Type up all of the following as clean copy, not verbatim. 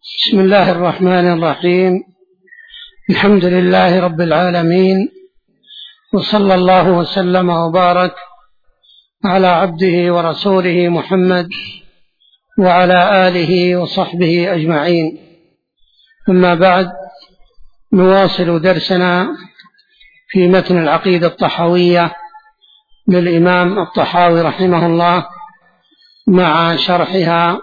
بسم الله الرحمن الرحيم. الحمد لله رب العالمين، وصلى الله وسلم وبارك على عبده ورسوله محمد وعلى آله وصحبه أجمعين. أما بعد، نواصل درسنا في متن العقيدة الطحاوية للإمام الطحاوي رحمه الله، مع شرحها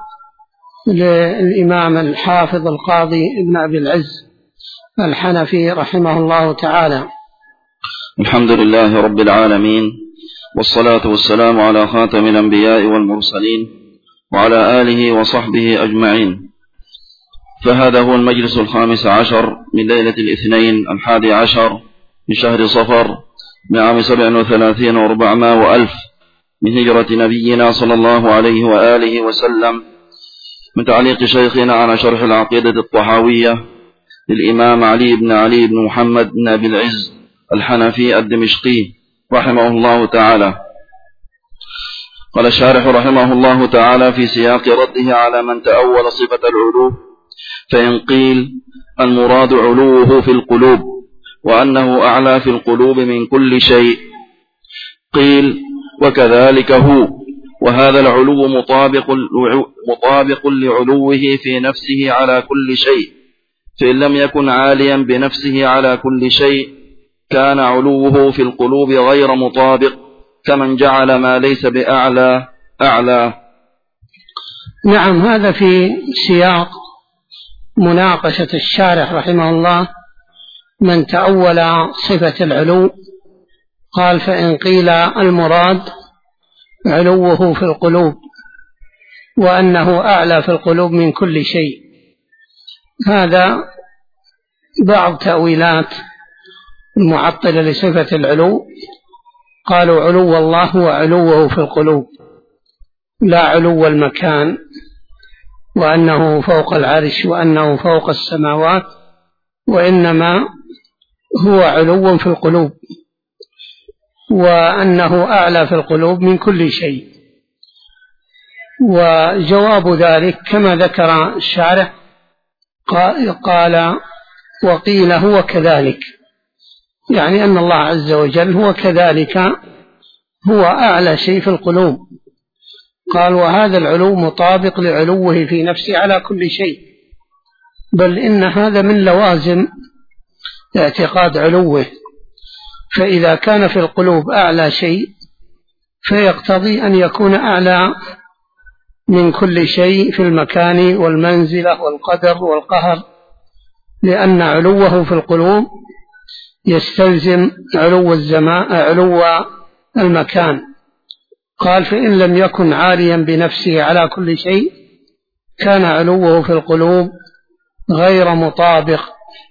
للإمام الحافظ القاضي ابن أبي العز الحنفي رحمه الله تعالى. الحمد لله رب العالمين، والصلاة والسلام على خاتم الأنبياء والمرسلين وعلى آله وصحبه أجمعين. فهذا هو المجلس 15 من ليلة الاثنين 11 من شهر صفر من عام 37 و400 وألف من هجرة نبينا صلى الله عليه وآله وسلم، من تعليق شيخنا على شرح العقيدة الطحاوية للإمام علي بن محمد بن أبي العز الحنفي الدمشقي رحمه الله تعالى. قال الشارح رحمه الله تعالى في سياق رده على من تأول صفة العلو: فإن قيل المراد علوه في القلوب وأنه أعلى في القلوب من كل شيء، قيل وكذلك هو، وهذا العلو مطابق لعلوه في نفسه على كل شيء، فإن لم يكن عاليا بنفسه على كل شيء كان علوه في القلوب غير مطابق، كمن جعل ما ليس بأعلى أعلى. نعم، هذا في سياق مناقشة الشارح رحمه الله من تأول صفة العلو. قال: فإن قيل المراد علوه في القلوب وأنه أعلى في القلوب من كل شيء، هذا بعض تأويلات المعطلة لصفة العلو. قالوا علو الله هو علوه في القلوب، لا علو المكان، وأنه فوق العرش وأنه فوق السماوات، وإنما هو علو في القلوب، وأنه أعلى في القلوب من كل شيء. وجواب ذلك كما ذكر الشارح، قال: وقيل هو كذلك، يعني أن الله عز وجل هو كذلك، هو أعلى شيء في القلوب. قال: وهذا العلو مطابق لعلوه في نفسه على كل شيء، بل إن هذا من لوازم اعتقاد علوه، فإذا كان في القلوب أعلى شيء فيقتضي أن يكون أعلى من كل شيء في المكان والمنزلة والقدر والقهر، لأن علوه في القلوب يستلزم علو المكان. قال: فإن لم يكن عاليا بنفسه على كل شيء كان علوه في القلوب غير مطابق.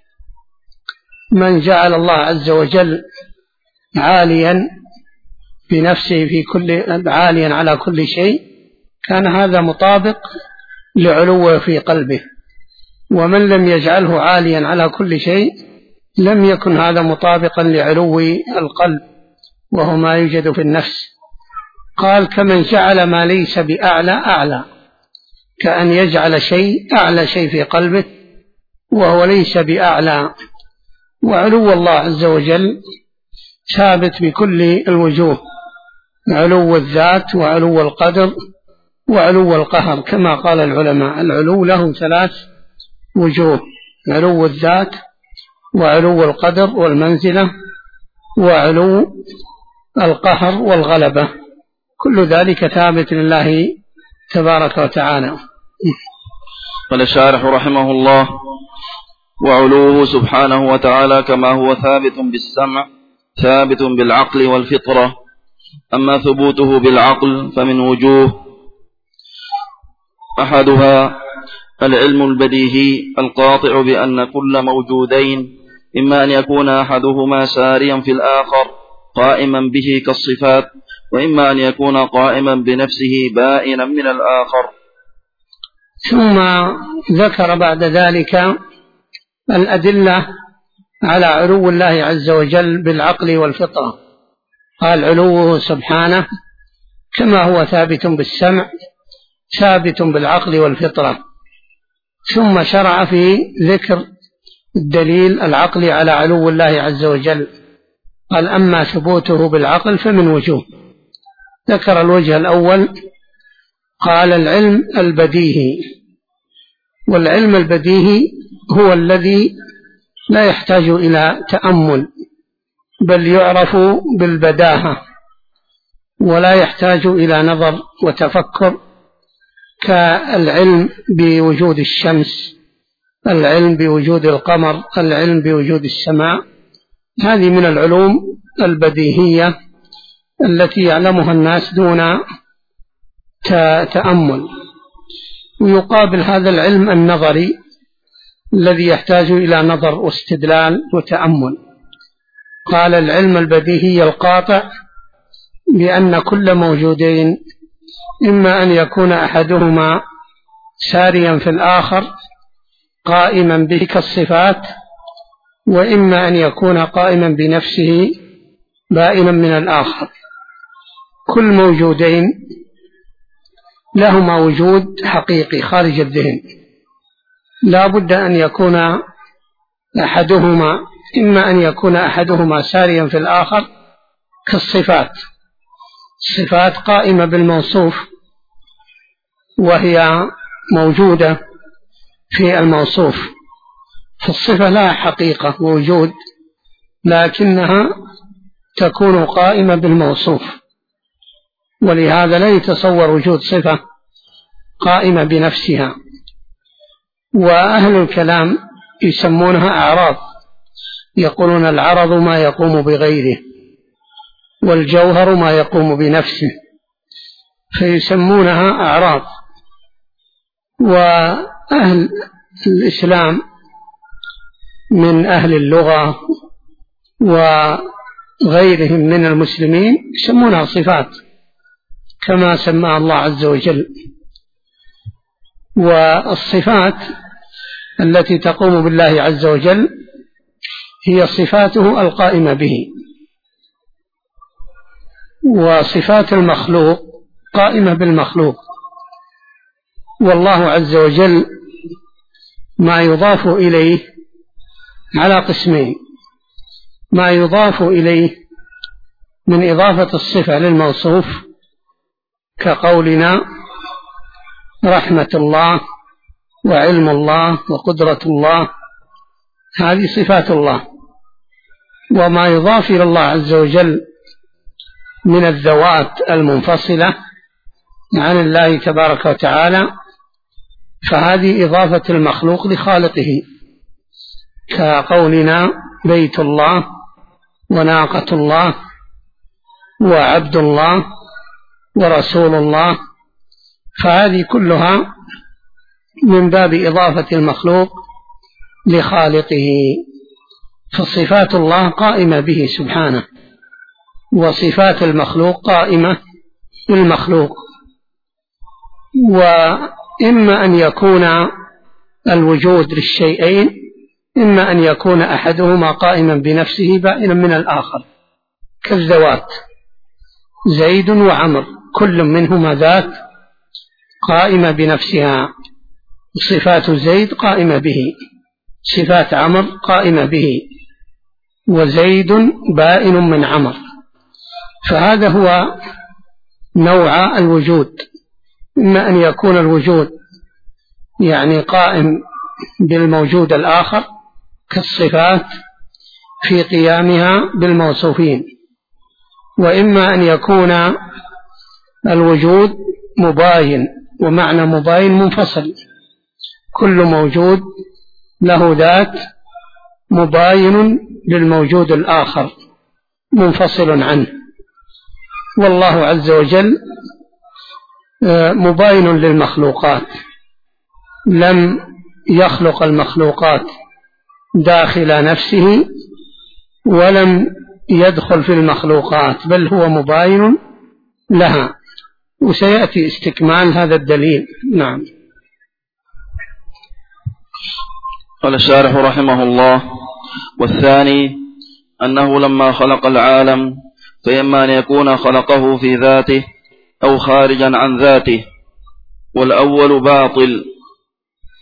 من جعل الله عز وجل عاليا بنفسه عاليا على كل شيء كان هذا مطابق لعلوه في قلبه، ومن لم يجعله عاليا على كل شيء لم يكن هذا مطابقا لعلو القلب، وهو ما يوجد في النفس. قال: كمن جعل ما ليس بأعلى أعلى، كأن يجعل شيء أعلى شيء في قلبه وهو ليس بأعلى. وعلو الله عز وجل ثابت بكل الوجوه: علو الذات وعلو القدر وعلو القهر، كما قال العلماء العلو له 3 وجوه: علو الذات وعلو القدر والمنزلة وعلو القهر والغلبة، كل ذلك ثابت لله تبارك وتعالى. قال الشارح رحمه الله: وعلوه سبحانه وتعالى كما هو ثابت بالسمع ثابت بالعقل والفطرة. أما ثبوته بالعقل فمن وجوه: أحدها العلم البديهي القاطع بأن كل موجودين إما أن يكون أحدهما ساريا في الآخر قائما به كالصفات، وإما أن يكون قائما بنفسه بائنا من الآخر. ثم ذكر بعد ذلك الأدلة على علو الله عز وجل بالعقل والفطرة. قال: علوه سبحانه كما هو ثابت بالسمع ثابت بالعقل والفطرة. ثم شرع في ذكر الدليل العقلي على علو الله عز وجل. قال: أما ثبوته بالعقل فمن وجوه. ذكر الوجه الأول، قال: العلم البديهي. والعلم البديهي هو الذي لا يحتاج إلى تأمل، بل يعرف بالبداهة، ولا يحتاج إلى نظر وتفكر، كالعلم بوجود الشمس، العلم بوجود القمر، العلم بوجود السماء. هذه من العلوم البديهية التي يعلمها الناس دون تأمل. ويقابل هذا العلم النظري الذي يحتاج إلى نظر واستدلال وتأمل. قال: العلم البديهي القاطع بأن كل موجودين إما أن يكون أحدهما ساريا في الآخر قائما به كالصفات، وإما أن يكون قائما بنفسه بائنا من الآخر. كل موجودين لهما وجود حقيقي خارج الذهن، لا بد أن يكون أحدهما، إما أن يكون أحدهما ساريا في الآخر كالصفات. الصفات قائمة بالموصوف، وهي موجودة في الموصوف، فالصفة لها حقيقة ووجود، لكنها تكون قائمة بالموصوف، ولهذا لا يتصور وجود صفة قائمة بنفسها. وأهل الكلام يسمونها أعراض، يقولون: العرض ما يقوم بغيره، والجوهر ما يقوم بنفسه، فيسمونها أعراض. وأهل الإسلام من أهل اللغة وغيرهم من المسلمين يسمونها صفات كما سمى الله عز وجل. والصفات التي تقوم بالله عز وجل هي صفاته القائمة به، وصفات المخلوق قائمة بالمخلوق. والله عز وجل ما يضاف إليه على قسمين: ما يضاف إليه من إضافة الصفة للموصوف كقولنا رحمة الله وعلم الله وقدرة الله، هذه صفات الله. وما يضاف إلى الله عز وجل من الذوات المنفصلة عن الله تبارك وتعالى، فهذه إضافة المخلوق لخالقه، كقولنا بيت الله وناقة الله وعبد الله ورسول الله، فهذه كلها من باب إضافة المخلوق لخالقه. فصفات الله قائمة به سبحانه، وصفات المخلوق قائمة بالمخلوق. وإما أن يكون الوجود للشيئين، إما أن يكون أحدهما قائما بنفسه بائنا من الآخر، كالذوات زيد وعمر، كل منهما ذات قائمة بنفسها، صفات زيد قائمة به، صفات عمر قائمة به، وزيد بائن من عمر. فهذا هو نوع الوجود: إما أن يكون الوجود يعني قائم بالموجود الآخر كالصفات في قيامها بالموصوفين، وإما أن يكون الوجود مباين، ومعنى مباين منفصل، كل موجود له ذات مباين للموجود الآخر منفصل عنه. والله عز وجل مباين للمخلوقات، لم يخلق المخلوقات داخل نفسه ولم يدخل في المخلوقات، بل هو مباين لها، وسيأتي استكمال هذا الدليل. نعم. قال الشارح رحمه الله: والثاني أنه لما خلق العالم فإما أن يكون خلقه في ذاته أو خارجا عن ذاته، والأول باطل،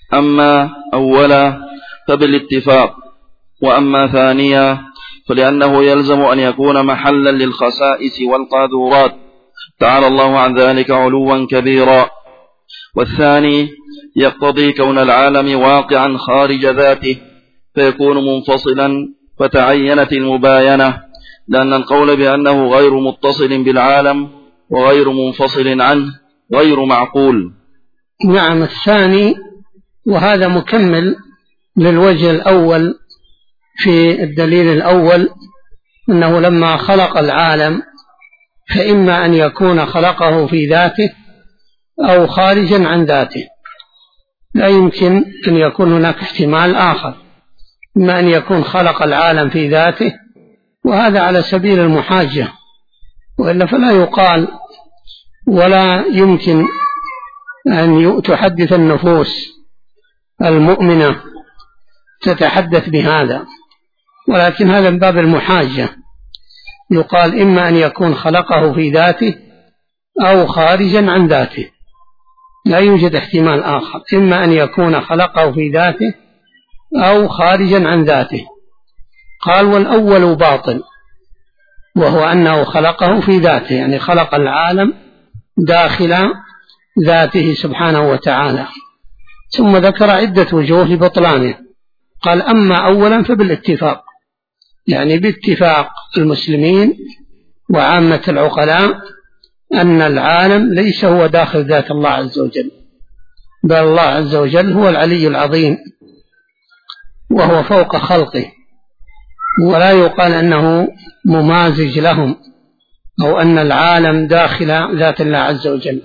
أما أولا فبالاتفاق، وأما ثانيا فلأنه يلزم أن يكون محلا للخسائس والقاذورات تعالى الله عن ذلك علوا كبيرا. والثاني يقتضي كون العالم واقعا خارج ذاته فيكون منفصلا فتعينت المباينة، لأن القول بأنه غير متصل بالعالم وغير منفصل عنه غير معقول. نعم. الثاني، وهذا مكمل للوجه الأول في الدليل الأول، أنه لما خلق العالم فإما أن يكون خلقه في ذاته أو خارجا عن ذاته، لا يمكن أن يكون هناك احتمال آخر، إما أن يكون خلق العالم في ذاته، وهذا على سبيل المحاجة، وإلا فلا يقال ولا يمكن أن تحدث النفوس المؤمنة تتحدث بهذا، ولكن هذا من باب المحاجة، يقال إما أن يكون خلقه في ذاته أو خارجا عن ذاته، لا يوجد احتمال آخر، إما أن يكون خلقه في ذاته أو خارجا عن ذاته. قال والأول باطل، وهو أنه خلقه في ذاته، يعني خلق العالم داخل ذاته سبحانه وتعالى. ثم ذكر عدة وجوه لبطلانه، قال أما أولا فبالاتفاق، يعني باتفاق المسلمين وعامة العقلاء أن العالم ليس هو داخل ذات الله عز وجل، بل الله عز وجل هو العلي العظيم وهو فوق خلقه، ولا يقال أنه ممازج لهم أو أن العالم داخل ذات الله عز وجل.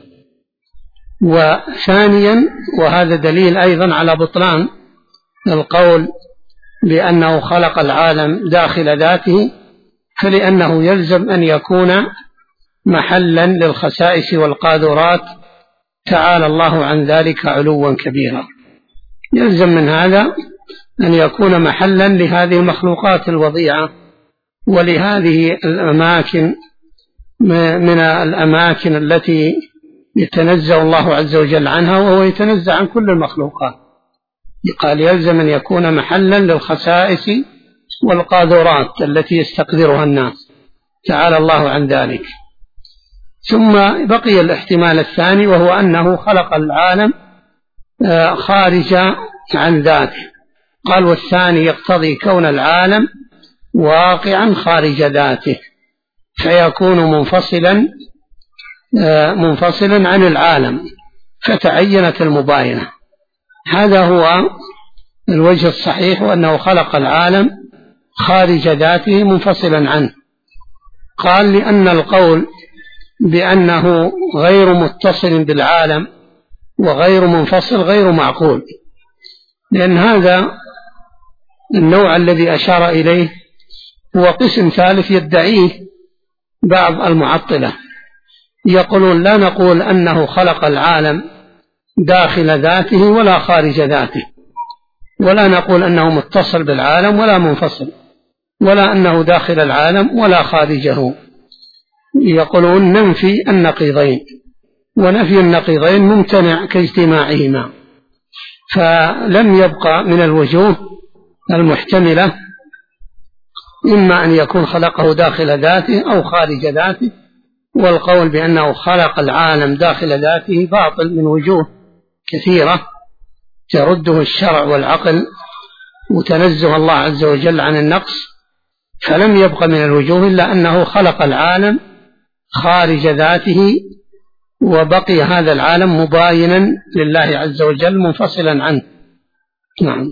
وثانيا، وهذا دليل أيضا على بطلان القول بأنه خلق العالم داخل ذاته، فلأنه يلزم أن يكون محلا للخسائس والقاذورات تعالى الله عن ذلك علوا كبيرا. يلزم من هذا أن يكون محلا لهذه المخلوقات الوضيعة ولهذه الأماكن من الأماكن التي يتنزه الله عز وجل عنها، وهو يتنزه عن كل المخلوقات. قال يلزم أن يكون محلا للخسائس والقاذورات التي يستقدرها الناس تعالى الله عن ذلك. ثم بقي الاحتمال الثاني، وهو أنه خلق العالم خارج عن ذاته. قال والثاني يقتضي كون العالم واقعا خارج ذاته فيكون منفصلا عن العالم فتعينت المباينة. هذا هو الوجه الصحيح، وأنه خلق العالم خارج ذاته منفصلا عنه. قال لأن القول بأنه غير متصل بالعالم وغير منفصل غير معقول، لأن هذا النوع الذي أشار إليه هو قسم ثالث يدعيه بعض المعطلة، يقولون لا نقول أنه خلق العالم داخل ذاته ولا خارج ذاته، ولا نقول أنه متصل بالعالم ولا منفصل، ولا أنه داخل العالم ولا خارجه. يقولون ننفي النقيضين، ونفي النقيضين ممتنع كاجتماعهما، فلم يبقى من الوجوه المحتملة إما أن يكون خلقه داخل ذاته أو خارج ذاته. والقول بأنه خلق العالم داخل ذاته باطل من وجوه كثيرة ترده الشرع والعقل وتنزه الله عز وجل عن النقص، فلم يبق من الوجوه إلا أنه خلق العالم خارج ذاته، وبقي هذا العالم مباينا لله عز وجل منفصلا عنه. نعم.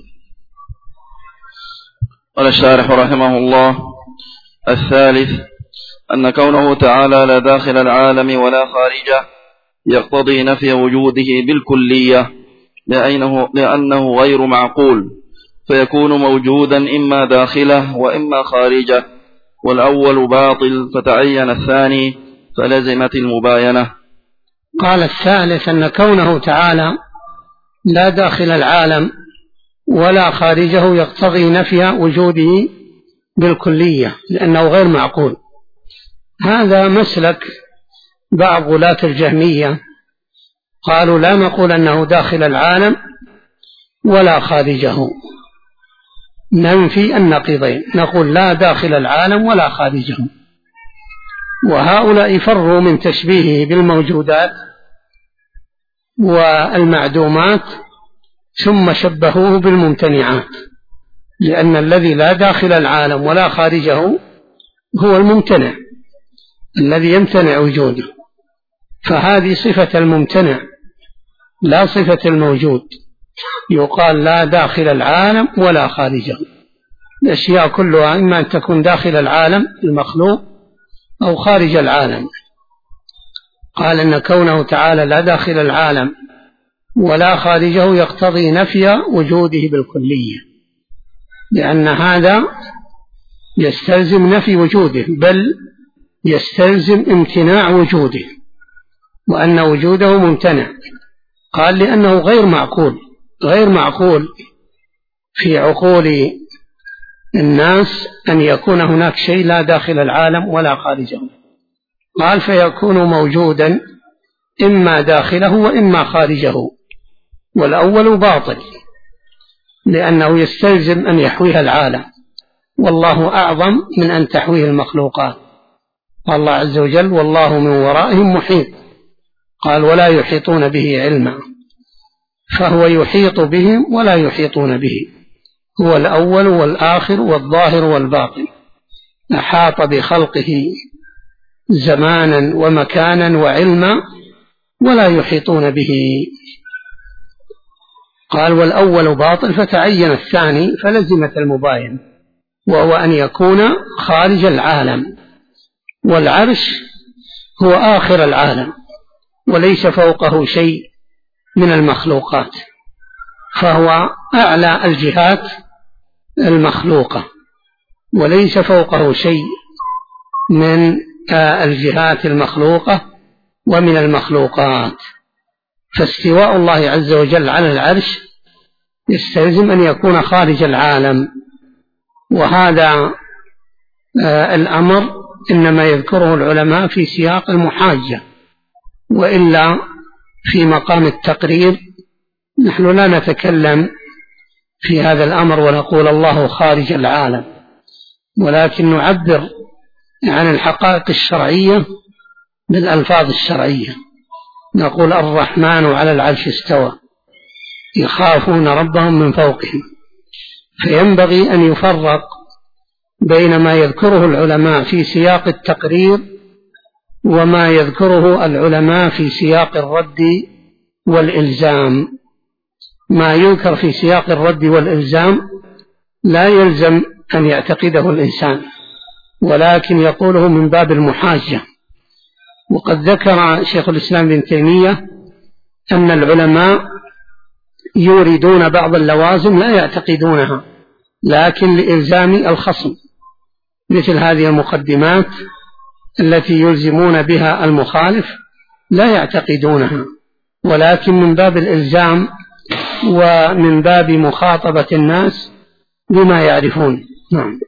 قال الشارح رحمه الله: الثالث أن كونه تعالى لا داخل العالم ولا خارجه يقتضي نفي وجوده بالكلية، لأنه غير معقول، فيكون موجودا إما داخله وإما خارجه، والأول باطل فتعين الثاني فلزمت المباينة. قال الثالث أن كونه تعالى لا داخل العالم ولا خارجه يقتضي نفي وجوده بالكلية، لأنه غير معقول. هذا مسلك بعض غلاة الجهمية، قالوا لا نقول أنه داخل العالم ولا خارجه، ننفي النقيضين، نقول لا داخل العالم ولا خارجه. وهؤلاء فروا من تشبيهه بالموجودات والمعدومات ثم شبهوه بالممتنعات، لأن الذي لا داخل العالم ولا خارجه هو الممتنع الذي يمتنع وجوده، فهذه صفة الممتنع لا صفة الموجود. يقال لا داخل العالم ولا خارجه، الأشياء كلها إما أن تكون داخل العالم المخلوق أو خارج العالم. قال إن كونه تعالى لا داخل العالم ولا خارجه يقتضي نفي وجوده بالكلية، لأن هذا يستلزم نفي وجوده، بل يستلزم امتناع وجوده، وأن وجوده ممتنع. قال لأنه غير معقول في عقول الناس أن يكون هناك شيء لا داخل العالم ولا خارجه. قال فيكون موجودا إما داخله وإما خارجه، والأول باطل لأنه يستلزم أن يحويها العالم، والله أعظم من أن تحويه المخلوقات. قال الله عز وجل والله من ورائهم محيط، قال ولا يحيطون به علما، فهو يحيط بهم ولا يحيطون به، هو الأول والآخر والظاهر والباطن، أحاط بخلقه زمانا ومكانا وعلما ولا يحيطون به. قال والأول باطل فتعين الثاني فلزمت المباين، وهو أن يكون خارج العالم، والعرش هو آخر العالم وليس فوقه شيء من المخلوقات، فهو أعلى الجهات المخلوقة وليس فوقه شيء من الجهات المخلوقة ومن المخلوقات. فاستواء الله عز وجل على العرش يستلزم أن يكون خارج العالم، وهذا الأمر إنما يذكره العلماء في سياق المحاجة، وإلا في مقام التقرير نحن لا نتكلم في هذا الأمر ونقول الله خارج العالم، ولكن نعبر عن الحقائق الشرعية بالألفاظ الشرعية، نقول الرحمن على العرش استوى يخافون ربهم من فوقهم. فينبغي أن يفرق بين ما يذكره العلماء في سياق التقرير وما يذكره العلماء في سياق الرد والإلزام. ما يذكر في سياق الرد والإلزام لا يلزم أن يعتقده الإنسان، ولكن يقوله من باب المحاجة. وقد ذكر شيخ الإسلام ابن تيمية أن العلماء يوردون بعض اللوازم لا يعتقدونها، لكن لإلزام الخصم، مثل هذه المقدمات التي يلزمون بها المخالف لا يعتقدونها، ولكن من باب الإلزام ومن باب مخاطبة الناس بما يعرفون. نعم.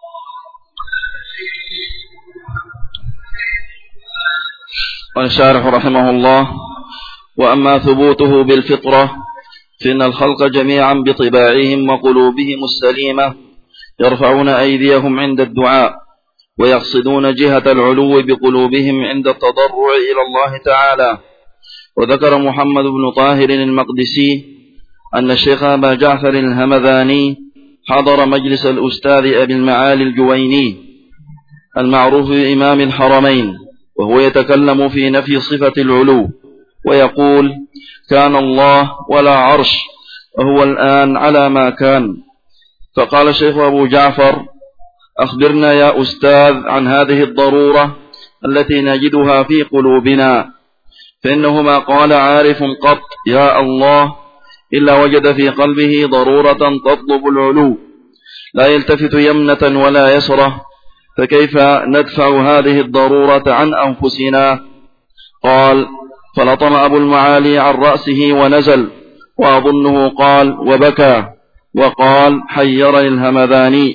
قال الشارح رحمه الله: وأما ثبوته بالفطرة فإن الخلق جميعا بطباعهم وقلوبهم السليمة يرفعون أيديهم عند الدعاء ويقصدون جهة العلو بقلوبهم عند التضرع إلى الله تعالى. وذكر محمد بن طاهر المقدسي أن الشيخ أبا جعفر الهمذاني حضر مجلس الأستاذ أبي المعالي الجويني المعروف بإمام الحرمين، وهو يتكلم في نفي صفة العلو ويقول: كان الله ولا عرش وهو الآن على ما كان. فقال الشيخ أبو جعفر: أخبرنا يا أستاذ عن هذه الضرورة التي نجدها في قلوبنا، فإنه ما قال عارف قط يا الله إلا وجد في قلبه ضرورة تطلب العلو، لا يلتفت يمنة ولا يسرة، فكيف ندفع هذه الضرورة عن أنفسنا؟ قال: فلطم أبو المعالي عن رأسه ونزل، وأظنه قال وبكى، وقال: حيرني الهمذاني.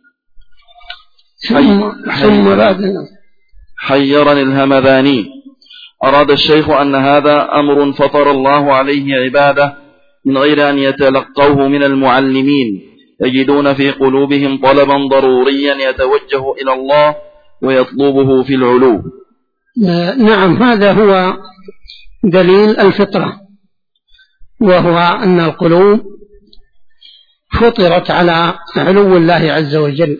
حيرني الهمذاني. أراد الشيخ أن هذا أمر فطر الله عليه عباده من غير أن يتلقوه من المعلمين، يجدون في قلوبهم طلبا ضروريا يتوجه إلى الله ويطلبه في العلو. نعم، هذا هو دليل الفطرة، وهو أن القلوب فطرت على علو الله عز وجل.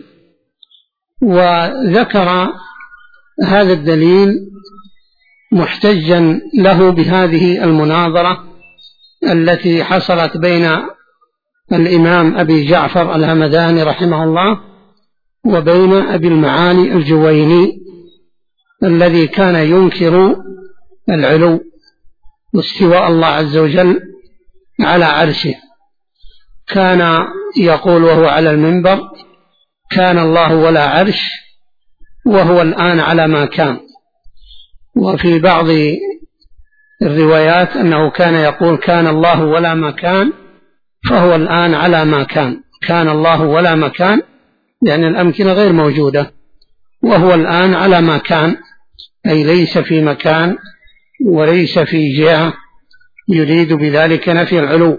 وذكر هذا الدليل محتجا له بهذه المناظرة التي حصلت بين الإمام أبي جعفر الهمداني رحمه الله وبين أبي المعالي الجويني الذي كان ينكر العلو واستواء الله عز وجل على عرشه. كان يقول وهو على المنبر: كان الله ولا عرش، وهو الآن على ما كان. وفي بعض الروايات أنه كان يقول: كان الله ولا مكان، فهو الآن على ما كان. كان الله ولا مكان يعني الأمكنة غير موجودة، وهو الآن على ما كان، أي ليس في مكان وليس في جهة، يريد بذلك نفي العلو.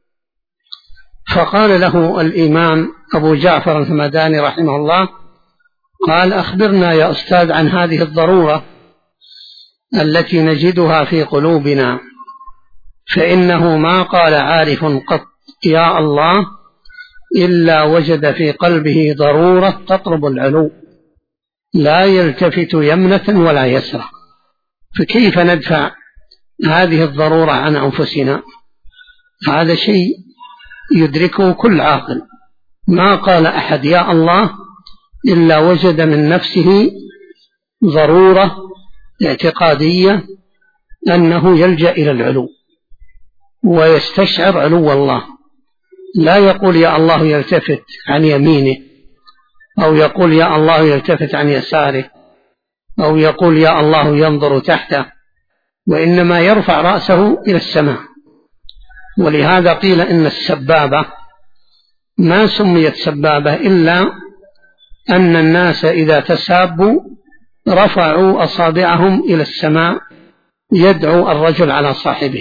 فقال له الإمام أبو جعفر الهمداني رحمه الله، قال: أخبرنا يا أستاذ عن هذه الضرورة التي نجدها في قلوبنا، فإنه ما قال عارف قط يا الله إلا وجد في قلبه ضرورة تطلب العلو، لا يلتفت يمنة ولا يسرى. فكيف ندفع هذه الضرورة عن أنفسنا؟ هذا شيء يدركه كل عاقل. ما قال أحد يا الله إلا وجد من نفسه ضرورة اعتقادية أنه يلجأ إلى العلو ويستشعر علو الله. لا يقول يا الله يلتفت عن يمينه، أو يقول يا الله يلتفت عن يساره، أو يقول يا الله ينظر تحته، وإنما يرفع رأسه إلى السماء. ولهذا قيل إن السبابة ما سميت سبابة إلا أن الناس إذا تسابوا رفعوا أصابعهم إلى السماء يدعو الرجل على صاحبه.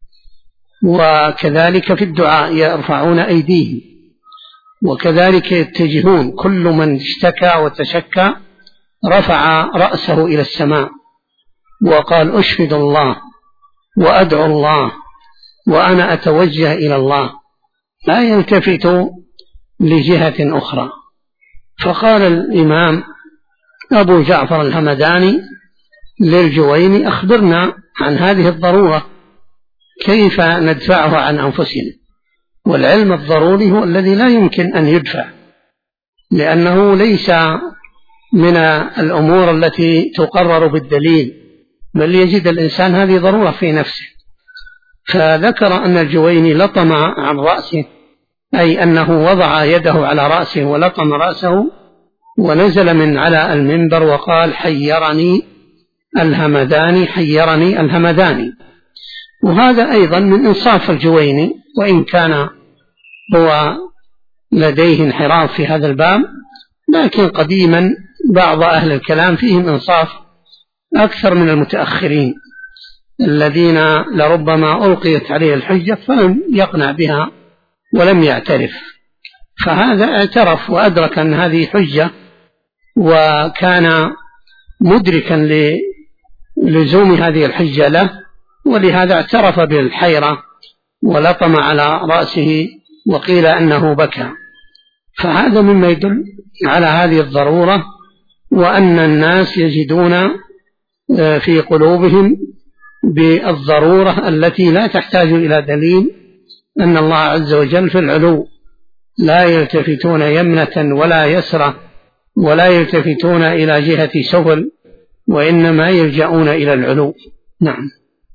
وكذلك في الدعاء يرفعون أيديهم، وكذلك يتجهون. كل من اشتكى وتشكى رفع رأسه إلى السماء وقال: أشهد الله وأدعو الله وأنا أتوجه إلى الله، لا يلتفت لجهة أخرى. فقال الإمام أبو جعفر الهمداني للجويني: أخبرنا عن هذه الضرورة، كيف ندفعها عن أنفسنا؟ والعلم الضروري هو الذي لا يمكن أن يدفع، لأنه ليس من الأمور التي تقرر بالدليل، بل يجد الإنسان هذه ضرورة في نفسه. فذكر أن الجويني لطم عن رأسه، أي أنه وضع يده على رأسه ولطم رأسه، ونزل من على المنبر وقال: حيرني الهمداني، حيرني الهمداني. وهذا أيضا من إنصاف الجويني، وإن كان هو لديه انحراف في هذا الباب، لكن قديما بعض أهل الكلام فيهم إنصاف أكثر من المتأخرين الذين لربما ألقيت عليه الحجة فلم يقنع بها ولم يعترف. فهذا اعترف وأدرك أن هذه حجة، وكان مدركا للزوم هذه الحجة له، ولهذا اعترف بالحيرة ولطم على رأسه، وقيل أنه بكى. فهذا مما يدل على هذه الضرورة، وأن الناس يجدون في قلوبهم بالضرورة التي لا تحتاج إلى دليل، أن الله عز وجل في العلو، لا يلتفتون يمنة ولا يسرى، ولا يلتفتون إلى جهة سفل، وإنما يلجؤون إلى العلو. نعم.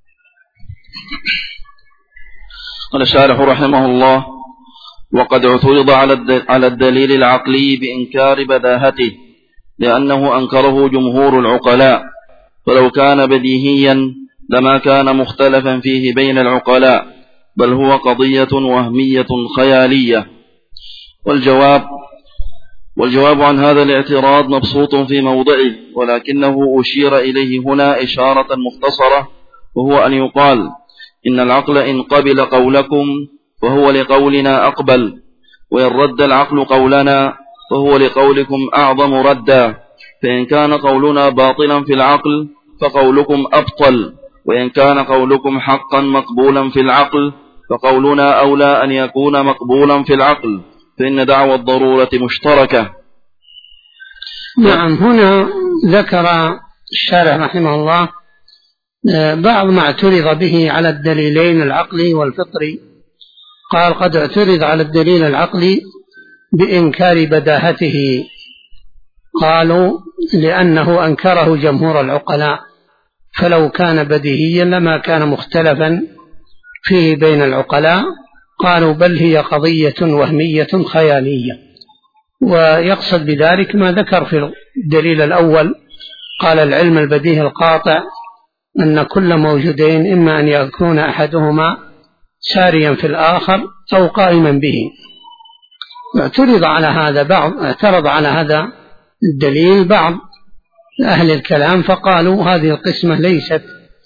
قال الشارح رحمه الله: وقد اعترض على الدليل العقلي بإنكار بداهته، لأنه أنكره جمهور العقلاء، فلو كان بديهيا لما كان مختلفا فيه بين العقلاء، بل هو قضية وهمية خيالية. والجواب عن هذا الاعتراض مبسوط في موضعه، ولكنه أشير إليه هنا إشارة مختصرة، وهو أن يقال إن العقل إن قبل قولكم فهو لقولنا أقبل، وإن رد العقل قولنا فهو لقولكم أعظم ردا، فإن كان قولنا باطلا في العقل فقولكم أبطل، وإن كان قولكم حقا مقبولا في العقل فقولنا أولى أن يكون مقبولا في العقل، فإن دعوى الضرورة مشتركة. نعم. هنا ذكر الشارح رحمه الله بعض ما اعترض به على الدليلين العقلي والفطري. قال قد اعترض على الدليل العقلي بإنكار بداهته، قالوا لأنه أنكره جمهور العقلاء، فلو كان بديهيا لما كان مختلفا فيه بين العقلاء. قالوا بل هي قضية وهمية خيالية، ويقصد بذلك ما ذكر في الدليل الأول. قال العلم البديهي القاطع أن كل موجودين إما أن يكون أحدهما ساريا في الآخر أو قائما به. اعترض على هذا الدليل بعض أهل الكلام، فقالوا هذه القسمة ليست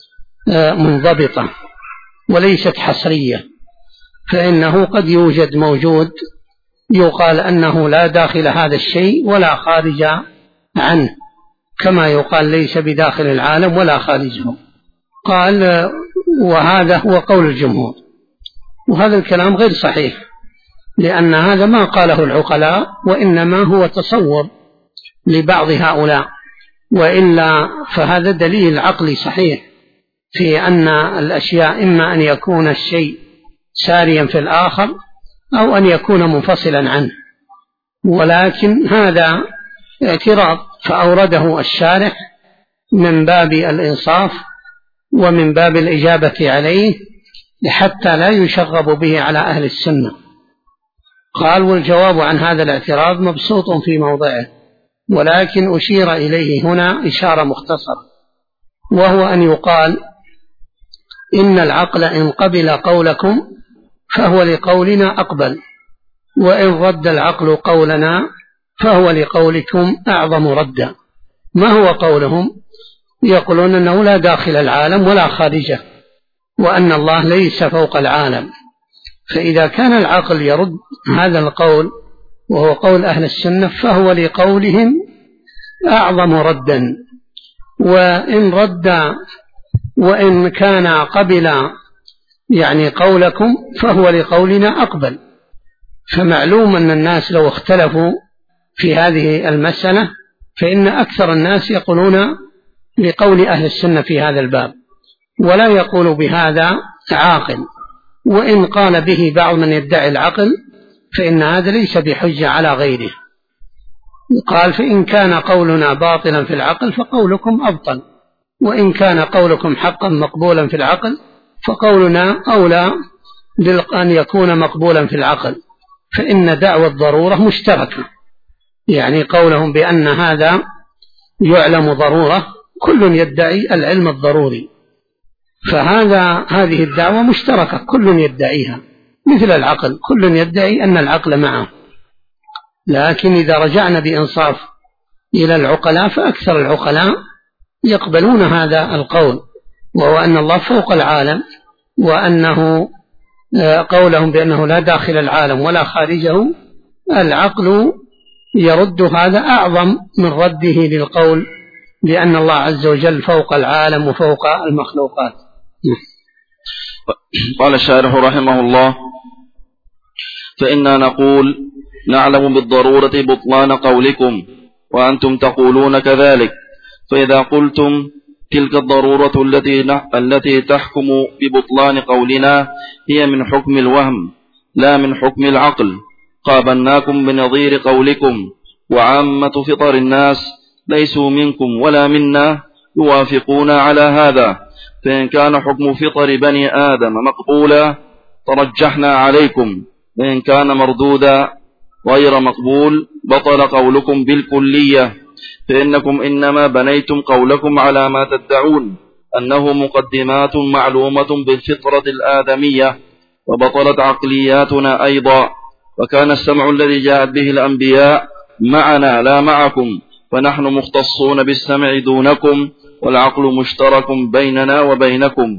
منضبطة وليست حصرية، فإنه قد يوجد موجود يقال أنه لا داخل هذا الشيء ولا خارج عنه، كما يقال ليس بداخل العالم ولا خارجه. قال وهذا هو قول الجمهور، وهذا الكلام غير صحيح، لأن هذا ما قاله العقلاء، وإنما هو تصور لبعض هؤلاء، وإلا فهذا دليل عقلي صحيح في أن الأشياء إما أن يكون الشيء ساريا في الآخر أو أن يكون منفصلا عنه. ولكن هذا اعتراض فأورده الشارح من باب الإنصاف ومن باب الإجابة عليه حتى لا يشغب به على أهل السنة. قال والجواب عن هذا الاعتراض مبسوط في موضعه، ولكن أشير إليه هنا إشارة مختصرة، وهو أن يقال إن العقل إن قبل قولكم فهو لقولنا أقبل، وإن رد العقل قولنا فهو لقولكم أعظم ردا. ما هو قولهم؟ يقولون أنه لا داخل العالم ولا خارجه، وأن الله ليس فوق العالم. فإذا كان العقل يرد هذا القول وهو قول أهل السنة فهو لقولهم أعظم ردا، وإن كان قبل قولكم فهو لقولنا أقبل. فمعلوم أن الناس لو اختلفوا في هذه المسألة فإن أكثر الناس يقولون لقول أهل السنة في هذا الباب، ولا يقول بهذا عاقل. وإن قال به بعض من يدعي العقل فإن هذا ليس بحجة على غيره. قال فإن كان قولنا باطلا في العقل فقولكم أبطل، وإن كان قولكم حقا مقبولا في العقل فقولنا أولى أن يكون مقبولا في العقل، فإن دعوى الضرورة مشتركة. قولهم بأن هذا يعلم ضرورة، كل يدعي العلم الضروري، هذه الدعوة مشتركة كل يدعيها، مثل العقل كل يدعي أن العقل معه. لكن إذا رجعنا بإنصاف إلى العقلاء فأكثر العقلاء يقبلون هذا القول، وهو أن الله فوق العالم، وأنه قولهم بأنه لا داخل العالم ولا خارجه العقل يرد هذا أعظم من رده للقول بأن الله عز وجل فوق العالم وفوق المخلوقات. قال الشارح رحمه الله: فإنا نقول نعلم بالضرورة بطلان قولكم وأنتم تقولون كذلك، فإذا قلتم تلك الضرورة التي تحكم ببطلان قولنا هي من حكم الوهم لا من حكم العقل، قابلناكم بنظير قولكم، وعامة فطر الناس ليسوا منكم ولا منا يوافقون على هذا، فإن كان حكم فطر بني آدم مقبولا ترجحنا عليكم، وإن كان مردودا غير مقبول بطل قولكم بالكلية، فإنكم إنما بنيتم قولكم على ما تدعون أنه مقدمات معلومة بالفطرة الآدمية، وبطلت عقلياتنا أيضا، وكان السمع الذي جاءت به الأنبياء معنا لا معكم، فنحن مختصون بالسمع دونكم، والعقل مشترك بيننا وبينكم.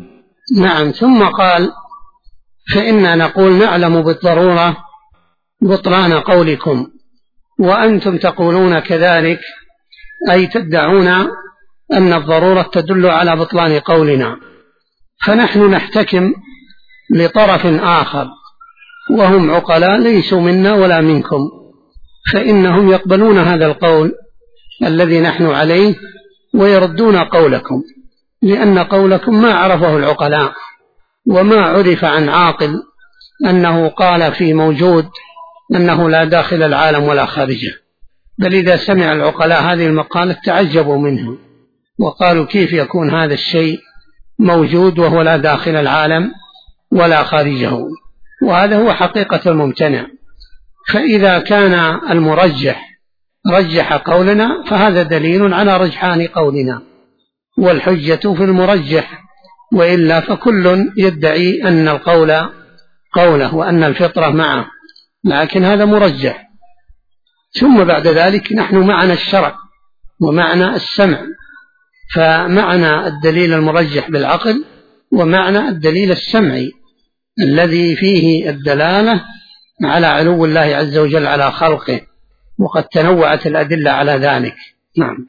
نعم. ثم قال: فإنا نقول نعلم بالضرورة بطلان قولكم وأنتم تقولون كذلك، أي تدعون أن الضرورة تدل على بطلان قولنا، فنحن نحتكم لطرف آخر وهم عقلاء ليسوا منا ولا منكم، فإنهم يقبلون هذا القول الذي نحن عليه ويردون قولكم، لأن قولكم ما عرفه العقلاء وما عرف عن عاقل أنه قال في موجود أنه لا داخل العالم ولا خارجه، بل إذا سمع العقلاء هذه المقالة تعجبوا منه وقالوا: كيف يكون هذا الشيء موجود وهو لا داخل العالم ولا خارجه؟ وهذا هو حقيقة الممتنع. فإذا كان المرجح رجح قولنا فهذا دليل على رجحان قولنا، والحجة في المرجح، وإلا فكل يدعي أن القول قوله وأن الفطرة معه، لكن هذا مرجح. ثم بعد ذلك نحن معنا الشرع ومعنا السمع، فمعنى الدليل المرجح بالعقل ومعنى الدليل السمعي الذي فيه الدلالة على علو الله عز وجل على خلقه، وقد تنوعت الأدلة على ذلك. نعم.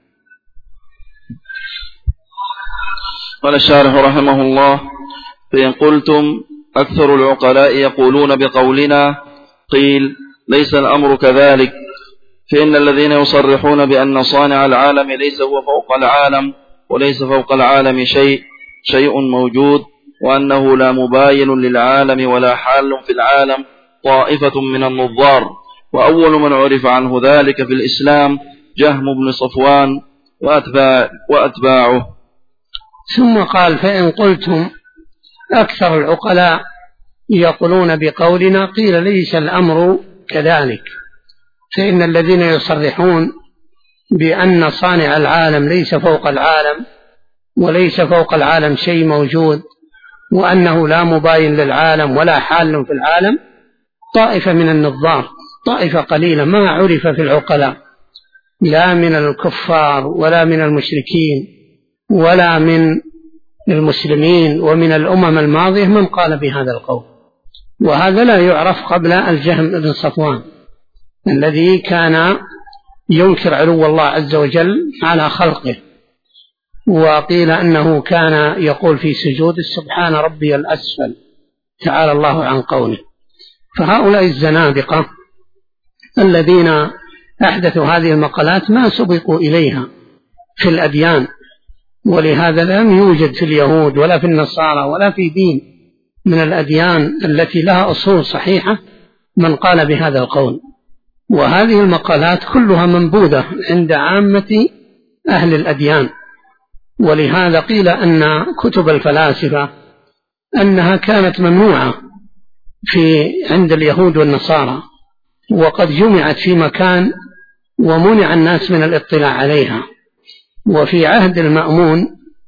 قال الشارح رحمه الله: فإن قلتم أكثر العقلاء يقولون بقولنا، قيل: ليس الأمر كذلك، فإن الذين يصرحون بأن صانع العالم ليس هو فوق العالم وليس فوق العالم شيء موجود، وأنه لا مباين للعالم ولا حال في العالم، طائفة من النظار، وأول من عرف عنه ذلك في الإسلام جهم بن صفوان وأتباعه. ثم قال: فإن قلتم أكثر العقلاء يقولون بقولنا، قيل: ليس الأمر كذلك، فإن الذين يصرحون بأن صانع العالم ليس فوق العالم وليس فوق العالم شيء موجود وأنه لا مباين للعالم ولا حال في العالم طائفة من النظار، طائفة قليلة ما عرف في العقلاء، لا من الكفار ولا من المشركين ولا من المسلمين ومن الأمم الماضية من قال بهذا القول. وهذا لا يعرف قبل الجهم بن صفوان الذي كان ينكر علو الله عز وجل على خلقه، وقيل أنه كان يقول في سجود: سبحان ربي الأسفل، تعالى الله عن قوله. فهؤلاء الزنادقة الذين أحدثوا هذه المقالات ما سبقوا إليها في الأديان، ولهذا لم يوجد في اليهود ولا في النصارى ولا في دين من الأديان التي لها أصول صحيحة من قال بهذا القول. وهذه المقالات كلها منبوذة عند عامة أهل الأديان، ولهذا قيل أن كتب الفلاسفة أنها كانت ممنوعة عند اليهود والنصارى، وقد جمعت في مكان ومنع الناس من الاطلاع عليها. وفي عهد المأمون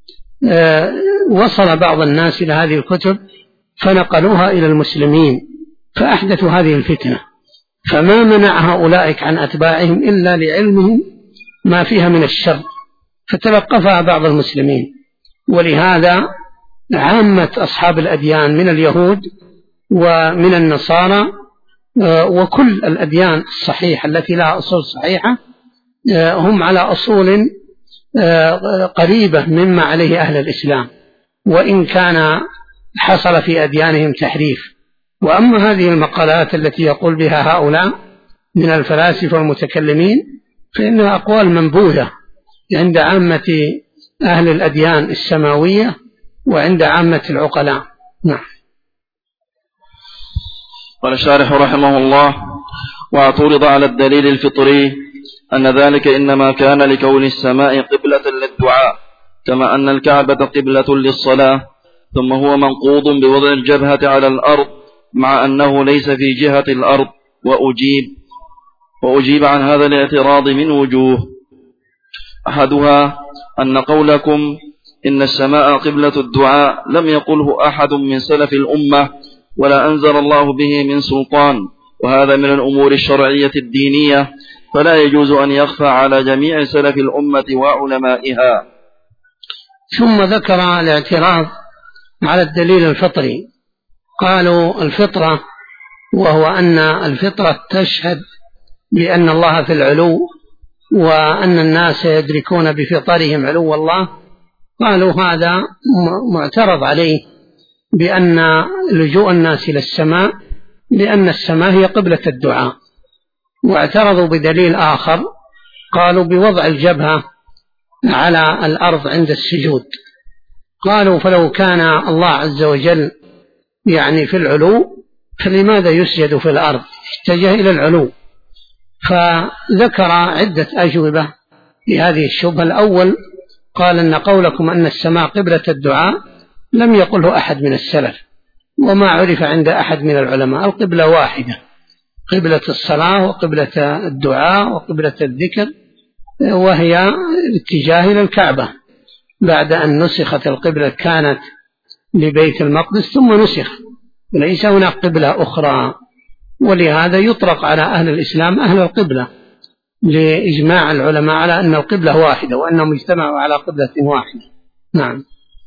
وصل بعض الناس إلى هذه الكتب فنقلوها إلى المسلمين فأحدثوا هذه الفتنة، فما منعها أولئك عن أتباعهم إلا لعلمهم ما فيها من الشر، فتلقفها بعض المسلمين. ولهذا عامة أصحاب الأديان من اليهود ومن النصارى وكل الأديان الصحيحة التي لها أصول صحيحة هم على أصول قريبة مما عليه أهل الإسلام، وإن كان حصل في أديانهم تحريف. وأما هذه المقالات التي يقول بها هؤلاء من الفلاسفة والمتكلمين فإنها أقوال منبوذة عند عامة أهل الأديان السماوية وعند عامة العقلاء. نعم. قال الشارح رحمه الله: واعترض على الدليل الفطري أن ذلك إنما كان لكون السماء قبلة للدعاء، كما أن الكعبة قبلة للصلاة، ثم هو منقوض بوضع الجبهة على الأرض مع أنه ليس في جهة الأرض. وأجيب عن هذا الاعتراض من وجوه: أحدها أن قولكم إن السماء قبلة الدعاء لم يقله أحد من سلف الأمة ولا أنزل الله به من سلطان، وهذا من الأمور الشرعية الدينية، فلا يجوز أن يخفى على جميع سلف الأمة وعلمائها. ثم ذكر الاعتراض على الدليل الفطري. قالوا الفطرة، وهو أن الفطرة تشهد بأن الله في العلو وأن الناس يدركون بفطرهم علو الله. قالوا هذا معترض عليه بأن لجوء الناس إلى السماء لأن السماء هي قبلة الدعاء، واعترضوا بدليل آخر، قالوا بوضع الجبهة على الأرض عند السجود. قالوا فلو كان الله عز وجل يعني في العلو فلماذا يسجد في الأرض؟ اتجه إلى العلو. فذكر عدة أجوبة لهذه الشبهة. الأول قال أن قولكم أن السماء قبلة الدعاء لم يقله أحد من السلف، وما عرف عند أحد من العلماء. القبلة واحدة، قبلة الصلاة وقبلة الدعاء وقبلة الذكر، وهي الاتجاه إلى الكعبة بعد أن نسخت القبلة، كانت لبيت المقدس ثم نسخ، وليس هناك قبلة أخرى. ولهذا يطلق على أهل الإسلام أهل القبلة لإجماع العلماء على أن القبلة واحدة وأنهم اجتمعوا على قبلة واحدة. نعم.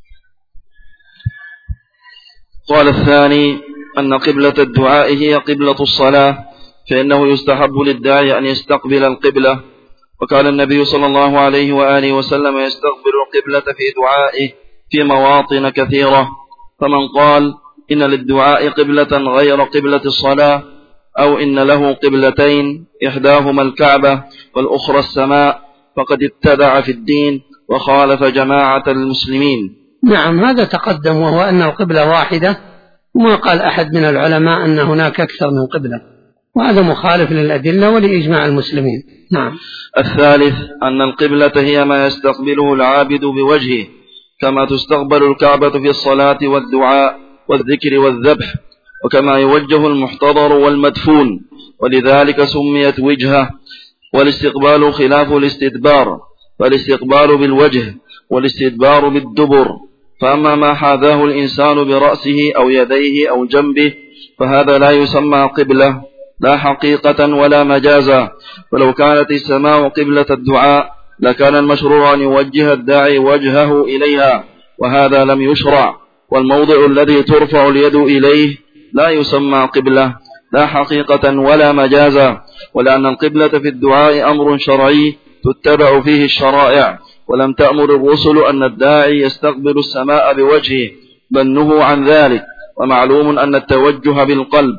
قال الثاني أن قبلة الدعاء هي قبلة الصلاة، فإنه يستحب للداعي أن يستقبل القبلة، وكان النبي صلى الله عليه وآله وسلم يستقبل القبلة في دعائه في مواطن كثيرة. فمن قال إن للدعاء قبلة غير قبلة الصلاة، أو إن له قبلتين إحداهما الكعبة والأخرى السماء، فقد ابتدع في الدين وخالف جماعة المسلمين. نعم، هذا تقدم، وهو أن القبلة واحدة، وما قال أحد من العلماء أن هناك أكثر من قبلة، وهذا مخالف للأدلة ولإجماع المسلمين. نعم. الثالث أن القبلة هي ما يستقبله العابد بوجهه، كما تستقبل الكعبة في الصلاة والدعاء والذكر والذبح، وكما يوجه المحتضر والمدفون، ولذلك سميت وجهة. والاستقبال خلاف الاستدبار، فالاستقبال بالوجه والاستدبار بالدبر. فأما ما حاذاه الإنسان برأسه أو يديه أو جنبه فهذا لا يسمى قبلة، لا حقيقة ولا مجازا. فلو كانت السماء قبلة الدعاء لكان المشروع أن يوجه الداعي وجهه إليها، وهذا لم يشرع. والموضع الذي ترفع اليد إليه لا يسمى قبلة، لا حقيقة ولا مجازا، ولأن القبلة في الدعاء أمر شرعي تتبع فيه الشرائع، ولم تأمر الرسل أن الداعي يستقبل السماء بوجهه، بل نهوا عن ذلك. ومعلوم أن التوجه بالقلب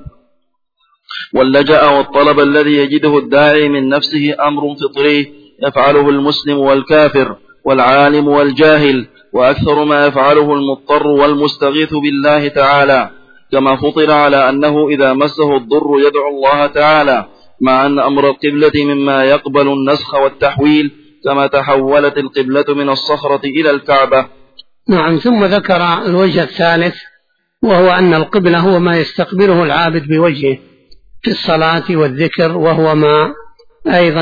واللجأ والطلب الذي يجده الداعي من نفسه أمر فطري يفعله المسلم والكافر والعالم والجاهل، وأكثر ما يفعله المضطر والمستغيث بالله تعالى، كما فطر على أنه إذا مسه الضر يدعو الله تعالى، مع أن أمر القبلة مما يقبل النسخ والتحويل، كما تحولت القبلة من الصخرة إلى الكعبة. نعم. ثم ذكر الوجه الثالث، وهو أن القبلة هو ما يستقبله العابد بوجهه في الصلاة والذكر، وهو ما أيضا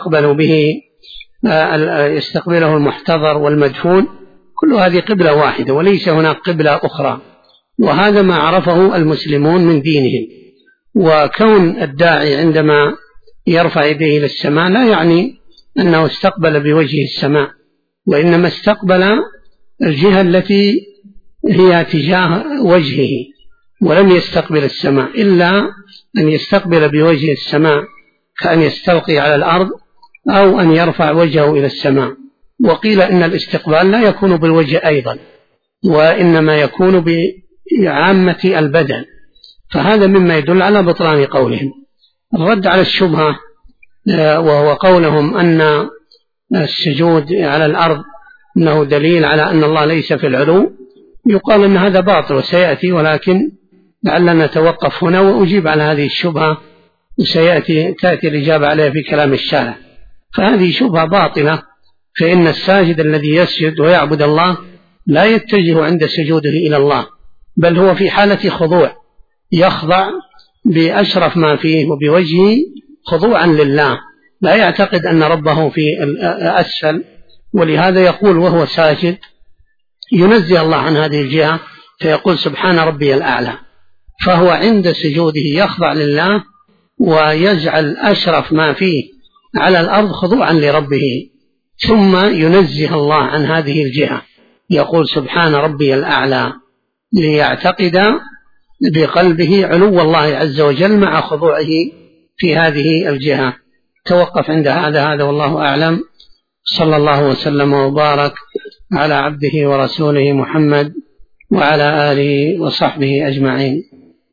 يستقبله المحتضر والمدفون. كل هذه قبلة واحدة وليس هناك قبلة أخرى، وهذا ما عرفه المسلمون من دينهم. وكون الداعي عندما يرفع يديه إلى السماء لا يعني أنه استقبل بوجه السماء، وإنما استقبل الجهة التي هي تجاه وجهه، ولم يستقبل السماء، إلا أن يستقبل بوجه السماء كأن يستلقي على الأرض أو أن يرفع وجهه إلى السماء. وقيل إن الاستقبال لا يكون بالوجه أيضا، وإنما يكون بعامة البدن، فهذا مما يدل على بطلان قولهم. الرد على الشبهة وهو قولهم أن السجود على الأرض أنه دليل على أن الله ليس في العلو، يقال أن هذا باطل وسيأتي، ولكن لعلنا نتوقف هنا وأجيب على هذه الشبهة، تأتي الإجابة عليها في كلام الشارع. فهذه شبهة باطلة، فإن الساجد الذي يسجد ويعبد الله لا يتجه عند سجوده إلى الله، بل هو في حالة خضوع، يخضع بأشرف ما فيه وبوجهه خضوعا لله، لا يعتقد أن ربه في أسفل. ولهذا يقول وهو ساجد ينزه الله عن هذه الجهة، فيقول سبحان ربي الأعلى. فهو عند سجوده يخضع لله ويجعل أشرف ما فيه على الأرض خضوعا لربه، ثم ينزه الله عن هذه الجهة، يقول سبحان ربي الأعلى. ليعتقد بقلبه علو الله عز وجل مع خضوعه في هذه الجهة. توقف عند هذا والله أعلم. صلى الله وسلم وبارك على عبده ورسوله محمد وعلى آله وصحبه أجمعين.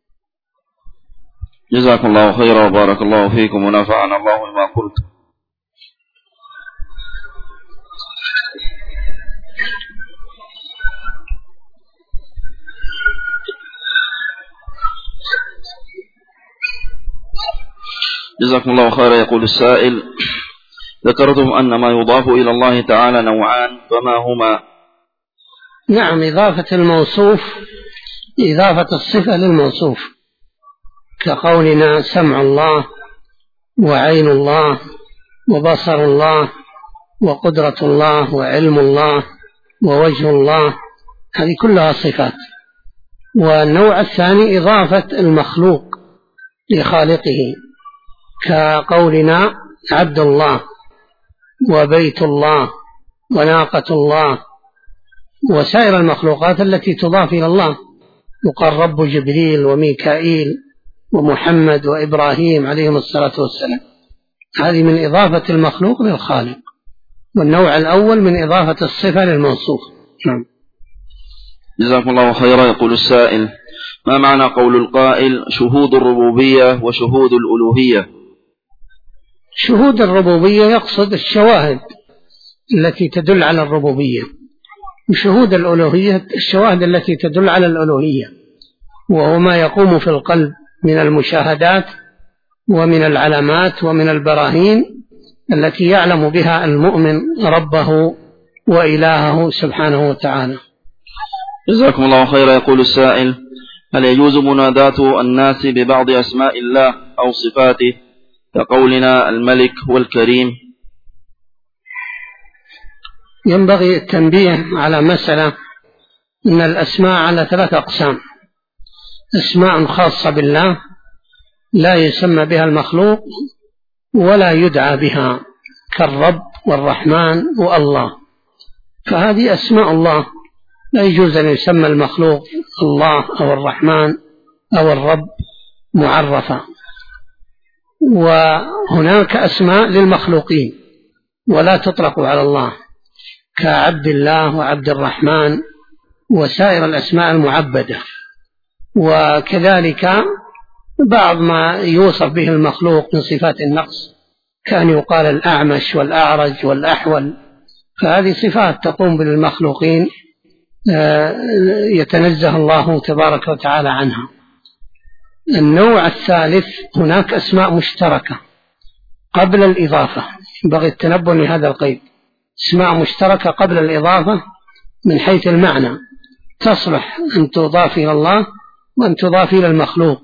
جزاكم الله خيرا وبارك الله فيكم ونفعنا الله بما قلت. جزاكم الله خيرا. يقول السائل: ذكرتم أن ما يضاف إلى الله تعالى نوعان، فما هما؟ نعم، إضافة الموصوف، إضافة الصفة للموصوف، كقولنا سمع الله وعين الله وبصر الله وقدرة الله وعلم الله ووجه الله، هذه كلها صفات. والنوع الثاني إضافة المخلوق لخالقه، كقولنا عبد الله وبيت الله وناقة الله وسائر المخلوقات التي تضاف إلى الله، وقال رب جبريل وميكائيل ومحمد وإبراهيم عليهم الصلاة والسلام. هذه من إضافة المخلوق للخالق. والنوع الأول من إضافة الصفة للموصوف. نعم. جزاكم الله خيرا. يقول السائل: ما معنى قول القائل شهود الربوبية وشهود الألوهية؟ شهود الربوبية يقصد الشواهد التي تدل على الربوبية، وشهود الألوهية الشواهد التي تدل على الألوهية، وهو ما يقوم في القلب من المشاهدات ومن العلامات ومن البراهين التي يعلم بها المؤمن ربه وإلهه سبحانه وتعالى. جزاكم الله خيرا. يقول السائل: هل يجوز مناداة الناس ببعض أسماء الله أو صفاته كقولنا الملك والكريم؟ ينبغي التنبيه على مسألة، أن الأسماء على 3 أقسام: أسماء خاصة بالله لا يسمى بها المخلوق ولا يدعى بها، كالرب والرحمن والله، فهذه أسماء الله لا يجوز أن يسمى المخلوق الله أو الرحمن أو الرب معرفة. وهناك أسماء للمخلوقين ولا تطلق على الله، كعبد الله وعبد الرحمن وسائر الأسماء المعبدة. وكذلك بعض ما يوصف به المخلوق من صفات النقص، كان يقال الأعمش والأعرج والأحول، فهذه صفات تقوم بالمخلوقين يتنزه الله تبارك وتعالى عنها. النوع الثالث: هناك أسماء مشتركة قبل الإضافة، ينبغي التنبه لهذا القيد، أسماء مشتركة قبل الإضافة من حيث المعنى، تصلح أن تضاف إلى الله وأن تضاف إلى المخلوق،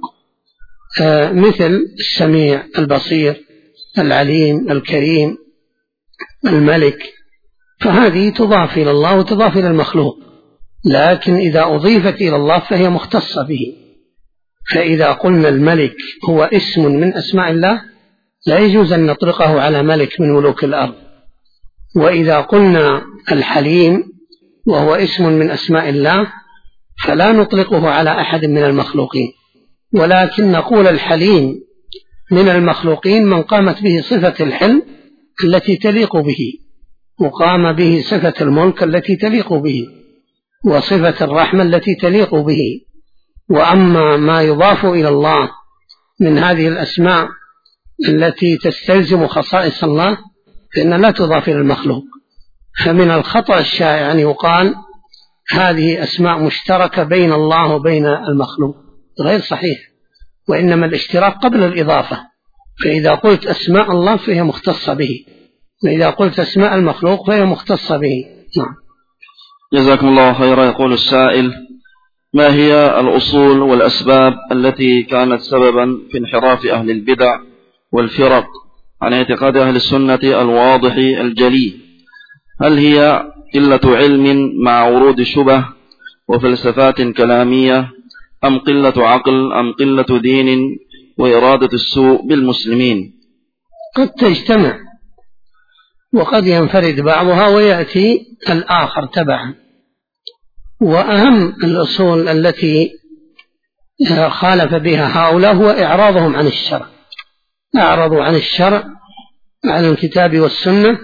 مثل السميع، البصير، العليم، الكريم، الملك، فهذه تضاف إلى الله وتضاف إلى المخلوق، لكن إذا أضيفت إلى الله فهي مختصة به. فإذا قلنا الملك هو اسم من أسماء الله لا يجوز أن نطلقه على ملك من ملوك الأرض، وإذا قلنا الحليم وهو اسم من أسماء الله فلا نطلقه على أحد من المخلوقين، ولكن نقول الحليم من المخلوقين من قامت به صفة الحلم التي تليق به، وقام به صفة الملك التي تليق به، وصفة الرحمة التي تليق به. وأما ما يضاف إلى الله من هذه الأسماء التي تستلزم خصائص الله فإن لا تضاف إلى المخلوق. فمن الخطأ الشائع أن يقال هذه أسماء مشتركة بين الله وبين المخلوق، غير صحيح، وإنما الاشتراك قبل الإضافة. فإذا قلت أسماء الله فهي مختصة به، وإذا قلت أسماء المخلوق فهي مختصة به. نعم. جزاكم الله خيرا. يقول السائل: ما هي الأصول والأسباب التي كانت سببا في انحراف أهل البدع والفرق عن اعتقاد أهل السنة الواضح الجلي؟ هل هي قلة علم مع ورود الشبه وفلسفات كلامية، أم قلة عقل، أم قلة دين وإرادة السوء بالمسلمين؟ قد تجتمع وقد ينفرد بعضها ويأتي الآخر تبعا. وأهم الأصول التي خالف بها هؤلاء هو إعراضهم عن الشرع، أعرضوا عن الشرع عن الكتاب والسنة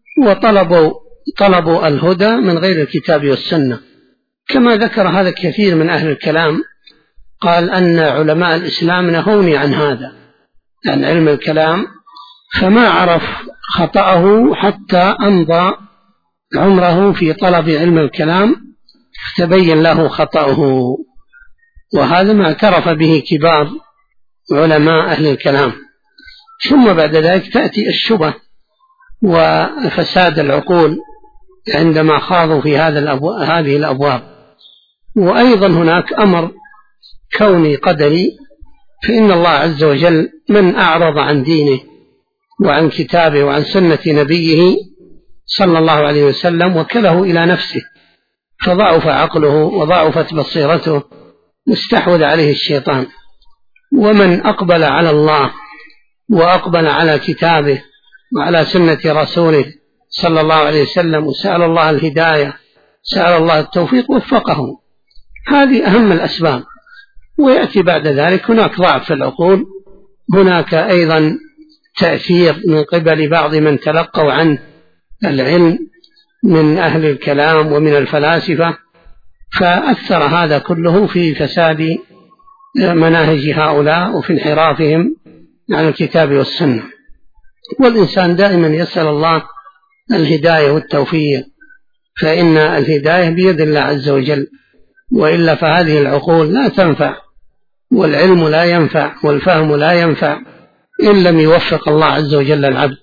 وطلبوا الهدى من غير الكتاب والسنة، كما ذكر هذا كثير من أهل الكلام. قال أن علماء الإسلام نهوني عن هذا، عن علم الكلام، فما عرف خطأه حتى أمضى عمره في طلب علم الكلام فتبين له خطأه، وهذا ما اعترف به كبار علماء أهل الكلام. ثم بعد ذلك تأتي الشبه وفساد العقول عندما خاضوا في هذه الأبواب. وأيضا هناك أمر كوني قدري، فإن الله عز وجل من أعرض عن دينه وعن كتابه وعن سنة نبيه صلى الله عليه وسلم وكله إلى نفسه، فضعف عقله وضعفت بصيرته واستحوذ عليه الشيطان. ومن أقبل على الله وأقبل على كتابه وعلى سنة رسوله صلى الله عليه وسلم وسأل الله الهداية، سأل الله التوفيق، وفقه. هذه أهم الأسباب. ويأتي بعد ذلك هناك ضعف في العقول، هناك أيضا تأثير من قبل بعض من تلقوا عن العلم من أهل الكلام ومن الفلاسفة، فأثر هذا كله في فساد مناهج هؤلاء وفي انحرافهم عن الكتاب والسنة. والإنسان دائما يسأل الله الهداية والتوفيق، فإن الهداية بيد الله عز وجل، وإلا فهذه العقول لا تنفع، والعلم لا ينفع، والفهم لا ينفع إن لم يوفق الله عز وجل العبد.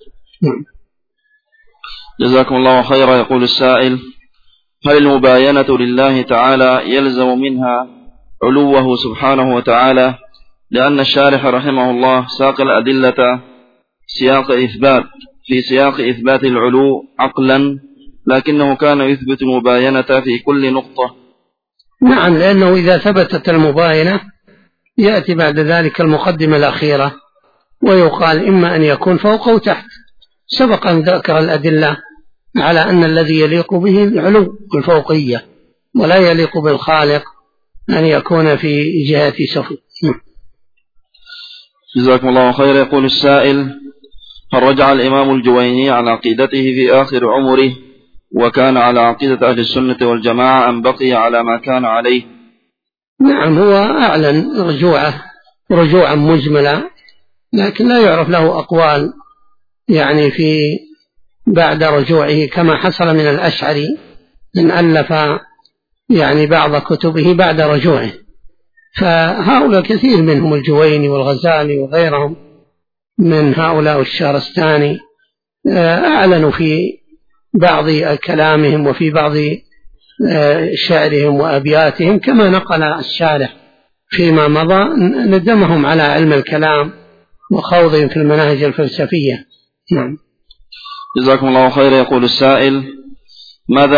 جزاكم الله خيرا. يقول السائل: هل المباينة لله تعالى يلزم منها علوه سبحانه وتعالى؟ لأن الشارح رحمه الله ساق الأدلة في سياق إثبات العلو عقلا، لكنه كان يثبت المباينة في كل نقطة. نعم، لأنه إذا ثبتت المباينة يأتي بعد ذلك المقدمة الأخيرة ويقال إما أن يكون فوق أو تحت. سبق أن ذكر الأدلة على أن الذي يليق به العلو والفوقية، ولا يليق بالخالق أن يكون في جهة سفل. جزاكم الله خير. يقول السائل: هل رجع الإمام الجويني عن عقيدته في آخر عمره وكان على عقيدة أهل السنة والجماعة أم بقي على ما كان عليه؟ نعم، هو أعلن رجوعا مجملا، لكن لا يعرف له أقوال يعني في بعد رجوعه، كما حصل من الأشعري من ألف يعني بعض كتبه بعد رجوعه. فهؤلاء كثير منهم الجويني والغزالي وغيرهم من هؤلاء الشهرستاني أعلنوا في بعض كلامهم وفي بعض شعرهم وأبياتهم، كما نقل الشارح فيما مضى، ندمهم على علم الكلام وخوضهم في المناهج الفلسفية. نعم. جزاكم الله خير. يقول السائل: لماذا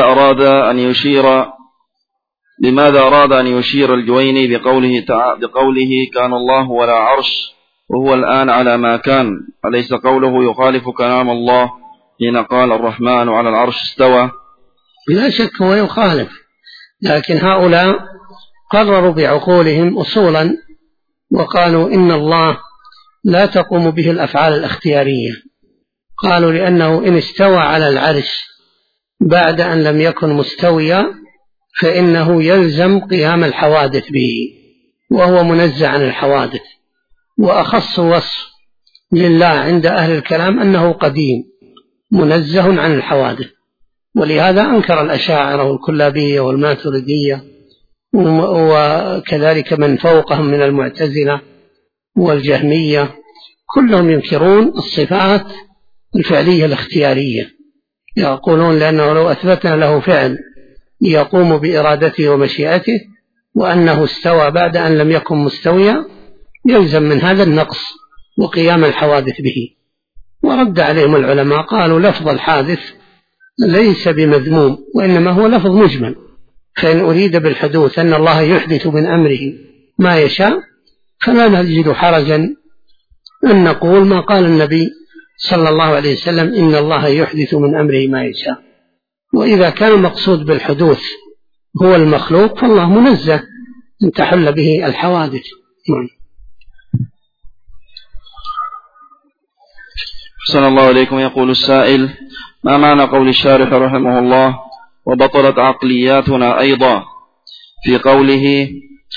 أراد أن يشير الجويني بقوله كان الله ولا عرش وهو الآن على ما كان؟ أليس قوله يخالف كلام الله حين قال الرحمن على العرش استوى؟ لا شك هو يخالف، لكن هؤلاء قرروا بعقولهم أصولا وقالوا إن الله لا تقوم به الأفعال الاختيارية. قالوا لأنه إن استوى على العرش بعد أن لم يكن مستويا فإنه يلزم قيام الحوادث به، وهو منزه عن الحوادث. وأخص وصف لله عند أهل الكلام أنه قديم منزه عن الحوادث، ولهذا أنكر الأشاعرة والكلابية والماتريدية وكذلك من فوقهم من المعتزلة والجهمية، كلهم ينكرون الصفات الفعلية الاختيارية. يقولون لأنه لو أثبتنا له فعل يقوم بإرادته ومشيئته وأنه استوى بعد أن لم يكن مستويا يلزم من هذا النقص وقيام الحوادث به. ورد عليهم العلماء قالوا لفظ الحادث ليس بمذموم، وإنما هو لفظ مجمل، فإن أريد بالحدوث أن الله يحدث من أمره ما يشاء فلا نجد حرجا أن نقول ما قال النبي صلى الله عليه وسلم إن الله يحدث من أمره ما يشاء. وإذا كان المقصود بالحدوث هو المخلوق فالله منزه أن تحل به الحوادث. أحسن الله إليكم. يقول السائل: ما معنى قول الشارح رحمه الله: وبطلت عقلياتنا أيضا، في قوله: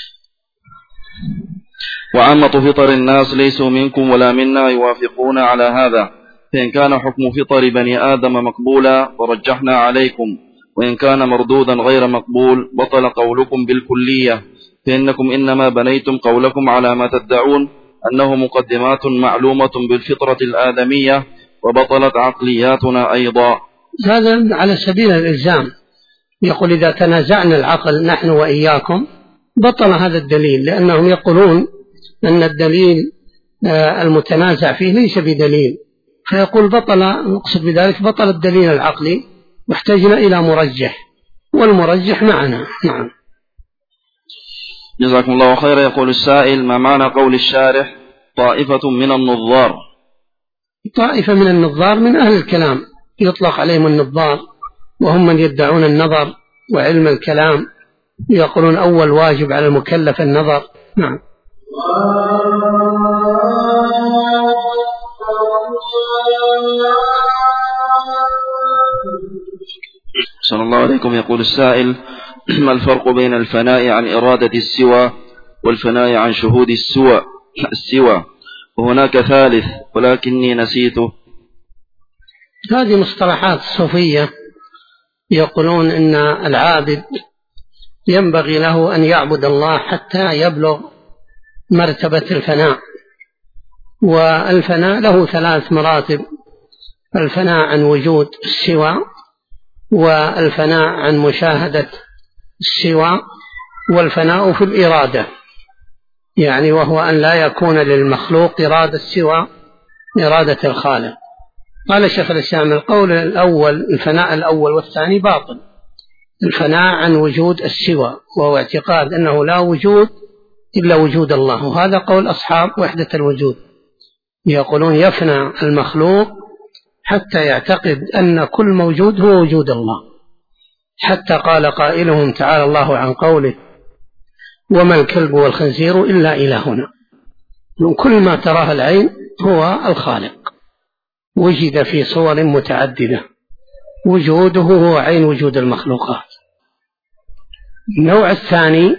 وعامة فطر الناس ليسوا منكم ولا منا يوافقون على هذا، فإن كان حكم فطر بني آدم مقبولا فرجحنا عليكم، وإن كان مردودا غير مقبول بطل قولكم بالكلية، فإنكم إنما بنيتم قولكم على ما تدعون أنه مقدمات معلومة بالفطرة الآدمية، وبطلت عقلياتنا أيضا. هذا على سبيل الإلزام، يقول إذا تنازعنا العقل نحن وإياكم بطل هذا الدليل، لأنهم يقولون أن الدليل المتنازع فيه ليس بدليل، فيقول بطل، نقصد بذلك بطل الدليل العقلي واحتجنا إلى مرجح، والمرجح معنا. نعم. جزاكم الله خيرا. يقول السائل: ما معنى قول الشارح: طائفة من النظار؟ طائفة من النظار من أهل الكلام، يطلق عليهم النظار، وهم من يدعون النظر وعلم الكلام، يقولون أول واجب على المكلف النظر. نعم. صلى الله عليكم. يقول السائل: ما الفرق بين الفناء عن إرادة السوى والفناء عن شهود السوى؟ وهناك ثالث ولكني نسيته. هذه مصطلحات صوفية، يقولون إن العابد ينبغي له أن يعبد الله حتى يبلغ مرتبة الفناء، والفناء له 3 مراتب: الفناء عن وجود السوى، والفناء عن مشاهدة السوى، والفناء في الإرادة، يعني وهو أن لا يكون للمخلوق إرادة سوى إرادة الخالق. قال شيخ الإسلام: القول الأول، الفناء الأول والثاني باطل. الفناء عن وجود السوى، وهو اعتقاد أنه لا وجود إلا وجود الله، وهذا قول أصحاب وحدة الوجود، يقولون يفنى المخلوق حتى يعتقد أن كل موجود هو وجود الله، حتى قال قائلهم تعالى الله عن قوله: وما الكلب والخنزير إلا إلهنا. من كل ما تراه العين هو الخالق، وجد في صور متعددة، وجوده هو عين وجود المخلوقات. النوع الثاني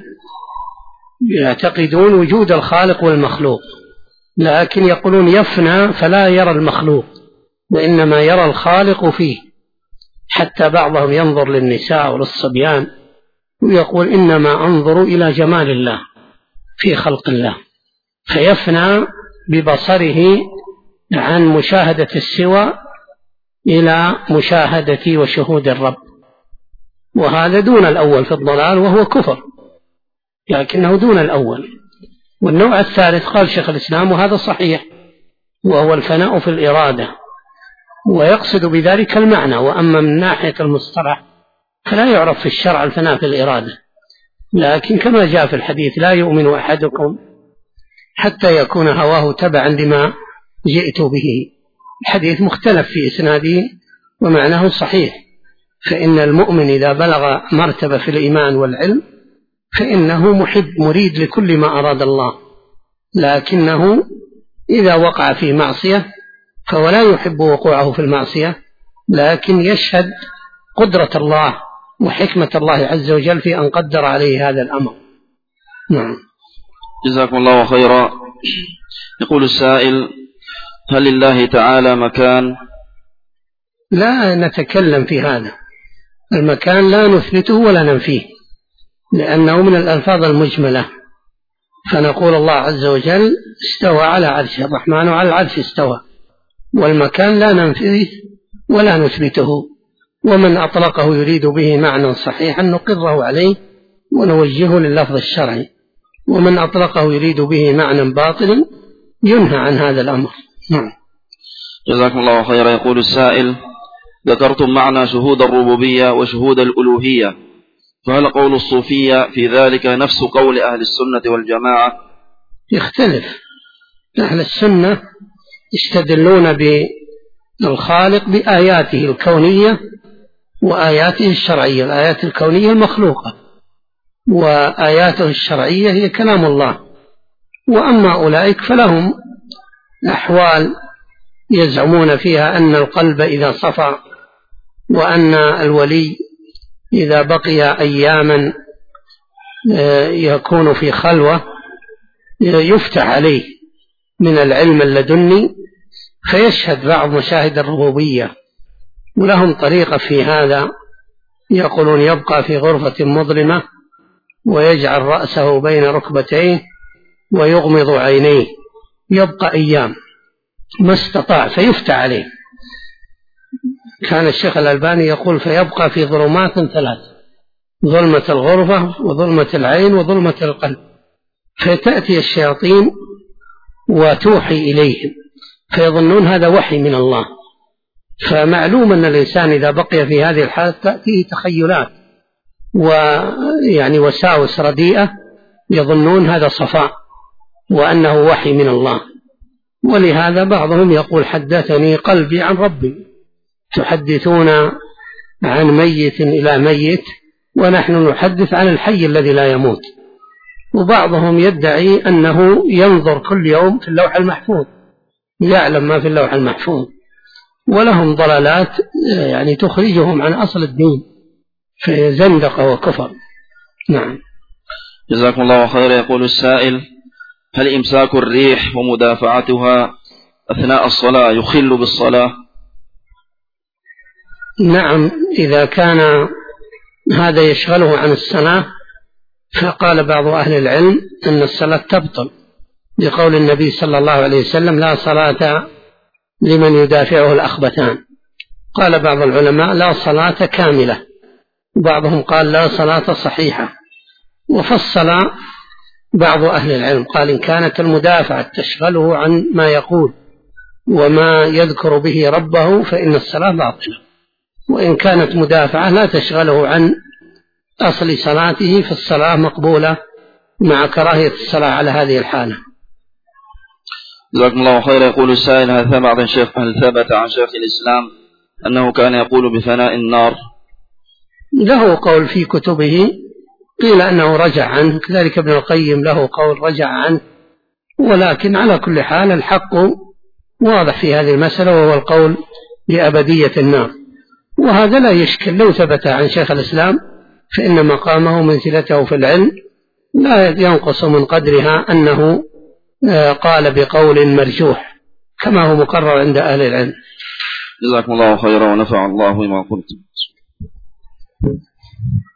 يعتقدون وجود الخالق والمخلوق، لكن يقولون يفنى فلا يرى المخلوق، وإنما يرى الخالق فيه، حتى بعضهم ينظر للنساء وللصبيان ويقول إنما أنظر إلى جمال الله في خلق الله، فيفنى ببصره عن مشاهدة السوى إلى مشاهدة وشهود الرب، وهذا دون الأول في الضلال وهو كفر، لكنه دون الأول. والنوع الثالث قال شيخ الإسلام وهذا صحيح، وهو الفناء في الإرادة، ويقصد بذلك المعنى. وأما من ناحية المصطلح فلا يعرف في الشرع الفناء في الإرادة، لكن كما جاء في الحديث: لا يؤمن أحدكم حتى يكون هواه تبعا لما جئت به. الحديث مختلف في إسناده ومعناه صحيح، فإن المؤمن إذا بلغ مرتبة في الإيمان والعلم فإنه محب مريد لكل ما أراد الله، لكنه إذا وقع في معصية فهو لا يحب وقوعه في المعصية، لكن يشهد قدرة الله وحكمة الله عز وجل في أن قدر عليه هذا الأمر. نعم. جزاكم الله خيرا. يقول السائل: هل لله تعالى مكان؟ لا نتكلم في هذا، المكان لا نثبته ولا ننفيه، لأنه من الألفاظ المجملة، فنقول الله عز وجل استوى على عرشه، الرحمن على العرش استوى، والمكان لا ننفيه ولا نثبته، ومن أطلقه يريد به معنى صحيحا نقره عليه ونوجهه لللفظ الشرعي، ومن أطلقه يريد به معنى باطل ينهى عن هذا الأمر. جزاكم الله خيرا. يقول السائل: ذكرتم معنى شهود الربوبية وشهود الألوهية، فهل قول الصوفية في ذلك نفس قول أهل السنة والجماعة؟ يختلف. أهل السنة يستدلون بالخالق بآياته الكونية وآياته الشرعية. الآيات الكونية المخلوقة وآياته الشرعية هي كلام الله. وأما أولئك فلهم أحوال يزعمون فيها أن القلب إذا صفى وأن الولي إذا بقي أياما يكون في خلوة يفتح عليه من العلم اللدني فيشهد بعض مشاهد الربوبية. ولهم طريقة في هذا، يقولون يبقى في غرفة مظلمة ويجعل رأسه بين ركبتيه ويغمض عينيه، يبقى أيام ما استطاع فيفتح عليه. كان الشيخ الألباني يقول فيبقى في ظلمات 3، ظلمة الغرفة وظلمة العين وظلمة القلب، فتأتي الشياطين وتوحي إليهم فيظنون هذا وحي من الله. فمعلوم أن الإنسان إذا بقي في هذه الحالة تأتيه تخيلات ويعني وساوس رديئة، يظنون هذا صفاء وأنه وحي من الله. ولهذا بعضهم يقول حدثني قلبي عن ربي، تحدثون عن ميت إلى ميت ونحن نحدث عن الحي الذي لا يموت. وبعضهم يدعي أنه ينظر كل يوم في اللوح المحفوظ، يعلم ما في اللوح المحفوظ، ولهم ضلالات يعني تخرجهم عن أصل الدين في زندقة وكفر. نعم. جزاكم الله خيرا. يقول السائل: هل إمساك الريح ومدافعتها أثناء الصلاة يخل بالصلاة؟ نعم، إذا كان هذا يشغله عن الصلاة فقال بعض أهل العلم أن الصلاة تبطل بقول النبي صلى الله عليه وسلم: لا صلاة لمن يدافعه الأخبثان. قال بعض العلماء: لا صلاة كاملة، وبعضهم قال: لا صلاة صحيحة. وفصل بعض أهل العلم قال: إن كانت المدافعة تشغله عن ما يقول وما يذكر به ربه فإن الصلاة باطلة، وإن كانت مدافعة لا تشغله عن أصل صلاته فالصلاة مقبولة مع كراهية الصلاة على هذه الحالة. جزاكم الله خيرا. يقول السائل: هل ثبت عن شيخ الإسلام أنه كان يقول بفناء النار؟ له قول في كتبه، قيل أنه رجع عنه، كذلك ابن القيم له قول رجع عنه، ولكن على كل حال الحق واضح في هذه المسألة وهو القول بأبدية النار. وهذا لا يشكل، لو ثبت عن شيخ الإسلام فإن مقامه منزلته في العلم لا ينقص من قدرها أنه قال بقول مرجوح كما هو مقرر عند أهل العلم. جزاكم الله خيرا ونفع الله بما قلتم.